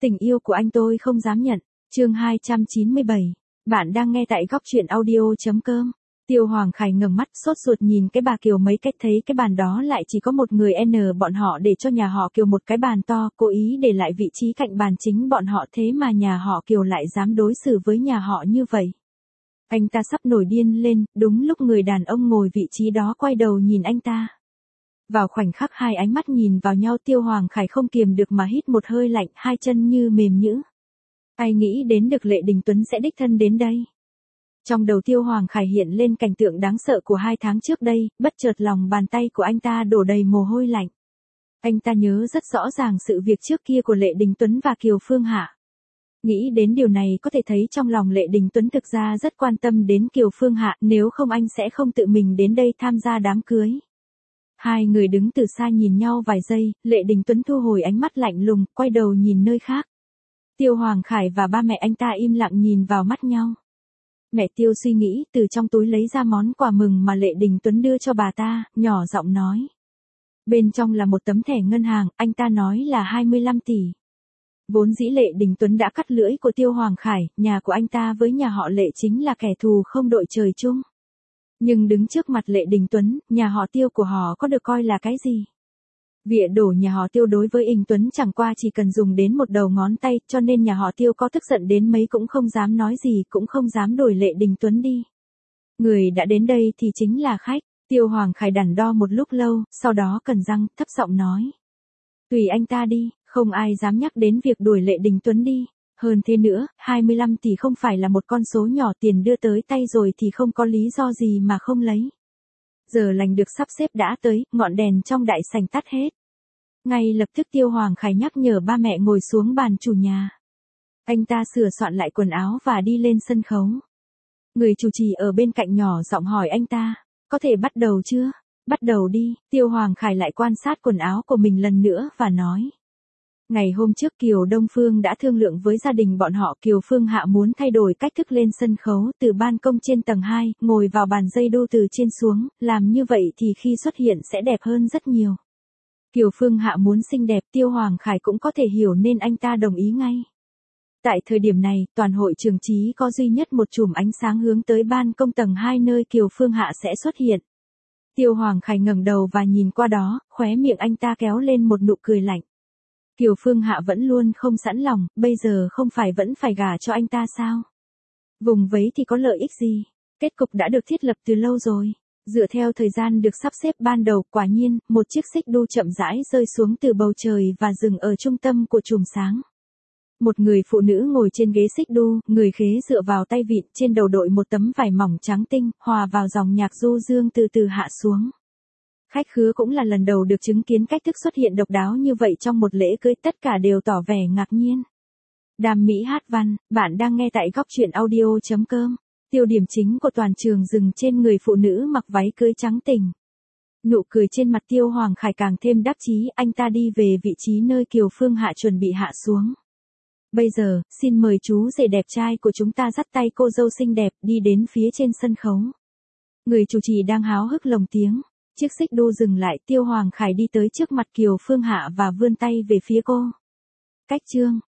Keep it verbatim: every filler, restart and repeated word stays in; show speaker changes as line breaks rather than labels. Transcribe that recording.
Tình yêu của anh tôi không dám nhận. Chương hai trăm chín mươi bảy. Bạn đang nghe tại góc truyện audio.com. Tiêu Hoàng Khải ngẩng mắt sốt ruột nhìn cái bà Kiều mấy cách thấy cái bàn đó lại chỉ có một người N bọn họ để cho nhà họ Kiều một cái bàn to, cố ý để lại vị trí cạnh bàn chính bọn họ thế mà nhà họ Kiều lại dám đối xử với nhà họ như vậy. Anh ta sắp nổi điên lên, đúng lúc người đàn ông ngồi vị trí đó quay đầu nhìn anh ta. Vào khoảnh khắc hai ánh mắt nhìn vào nhau Tiêu Hoàng Khải không kiềm được mà hít một hơi lạnh, hai chân như mềm nhũn. Ai nghĩ đến được Lệ Đình Tuấn sẽ đích thân đến đây. Trong đầu Tiêu Hoàng Khải hiện lên cảnh tượng đáng sợ của hai tháng trước đây, bất chợt lòng bàn tay của anh ta đổ đầy mồ hôi lạnh. Anh ta nhớ rất rõ ràng sự việc trước kia của Lệ Đình Tuấn và Kiều Phương Hạ. Nghĩ đến điều này có thể thấy trong lòng Lệ Đình Tuấn thực ra rất quan tâm đến Kiều Phương Hạ, nếu không anh sẽ không tự mình đến đây tham gia đám cưới. Hai người đứng từ xa nhìn nhau vài giây, Lệ Đình Tuấn thu hồi ánh mắt lạnh lùng, quay đầu nhìn nơi khác. Tiêu Hoàng Khải và ba mẹ anh ta im lặng nhìn vào mắt nhau. Mẹ Tiêu suy nghĩ, từ trong túi lấy ra món quà mừng mà Lệ Đình Tuấn đưa cho bà ta, nhỏ giọng nói. Bên trong là một tấm thẻ ngân hàng, anh ta nói là hai mươi lăm tỷ. Vốn dĩ Lệ Đình Tuấn đã cắt lưỡi của Tiêu Hoàng Khải, nhà của anh ta với nhà họ Lệ chính là kẻ thù không đội trời chung. Nhưng đứng trước mặt Lệ Đình Tuấn, nhà họ Tiêu của họ có được coi là cái gì? Vỉa đổ nhà họ Tiêu đối với Đình Tuấn chẳng qua chỉ cần dùng đến một đầu ngón tay, cho nên nhà họ Tiêu có tức giận đến mấy cũng không dám nói gì, cũng không dám đuổi Lệ Đình Tuấn đi. Người đã đến đây thì chính là khách. Tiêu Hoàng Khải đắn đo một lúc lâu, sau đó cắn răng, thấp giọng nói. Tùy anh ta đi, không ai dám nhắc đến việc đuổi Lệ Đình Tuấn đi. Hơn thế nữa, hai mươi lăm tỷ không phải là một con số nhỏ, tiền đưa tới tay rồi thì không có lý do gì mà không lấy. Giờ lành được sắp xếp đã tới, ngọn đèn trong đại sảnh tắt hết. Ngay lập tức Tiêu Hoàng Khải nhắc nhở ba mẹ ngồi xuống bàn chủ nhà. Anh ta sửa soạn lại quần áo và đi lên sân khấu. Người chủ trì ở bên cạnh nhỏ giọng hỏi anh ta, có thể bắt đầu chưa? Bắt đầu đi. Tiêu Hoàng Khải lại quan sát quần áo của mình lần nữa và nói. Ngày hôm trước Kiều Đông Phương đã thương lượng với gia đình bọn họ, Kiều Phương Hạ muốn thay đổi cách thức lên sân khấu, từ ban công trên tầng hai, ngồi vào bàn dây đu từ trên xuống, làm như vậy thì khi xuất hiện sẽ đẹp hơn rất nhiều. Kiều Phương Hạ muốn xinh đẹp, Tiêu Hoàng Khải cũng có thể hiểu nên anh ta đồng ý ngay. Tại thời điểm này, toàn hội trường trí có duy nhất một chùm ánh sáng hướng tới ban công tầng hai nơi Kiều Phương Hạ sẽ xuất hiện. Tiêu Hoàng Khải ngẩng đầu và nhìn qua đó, khóe miệng anh ta kéo lên một nụ cười lạnh. Kiều Phương Hạ vẫn luôn không sẵn lòng, bây giờ không phải vẫn phải gả cho anh ta sao? Vùng vấy thì có lợi ích gì? Kết cục đã được thiết lập từ lâu rồi. Dựa theo thời gian được sắp xếp ban đầu, quả nhiên, một chiếc xích đu chậm rãi rơi xuống từ bầu trời và dừng ở trung tâm của chùm sáng. Một người phụ nữ ngồi trên ghế xích đu, người khế dựa vào tay vịn, trên đầu đội một tấm vải mỏng trắng tinh, hòa vào dòng nhạc du dương từ từ hạ xuống. Khách khứa cũng là lần đầu được chứng kiến cách thức xuất hiện độc đáo như vậy trong một lễ cưới, tất cả đều tỏ vẻ ngạc nhiên. Đàm Mỹ hát văn, bạn đang nghe tại góc truyện audio.com. Tiêu điểm chính của toàn trường dừng trên người phụ nữ mặc váy cưới trắng tình. Nụ cười trên mặt Tiêu Hoàng Khải càng thêm đắc chí, anh ta đi về vị trí nơi Kiều Phương Hạ chuẩn bị hạ xuống. Bây giờ, xin mời chú rể đẹp trai của chúng ta dắt tay cô dâu xinh đẹp đi đến phía trên sân khấu. Người chủ trì đang háo hức lồng tiếng. Chiếc xích đu dừng lại, Tiêu Hoàng Khải đi tới trước mặt Kiều Phương Hạ và vươn tay về phía cô. Cách chương.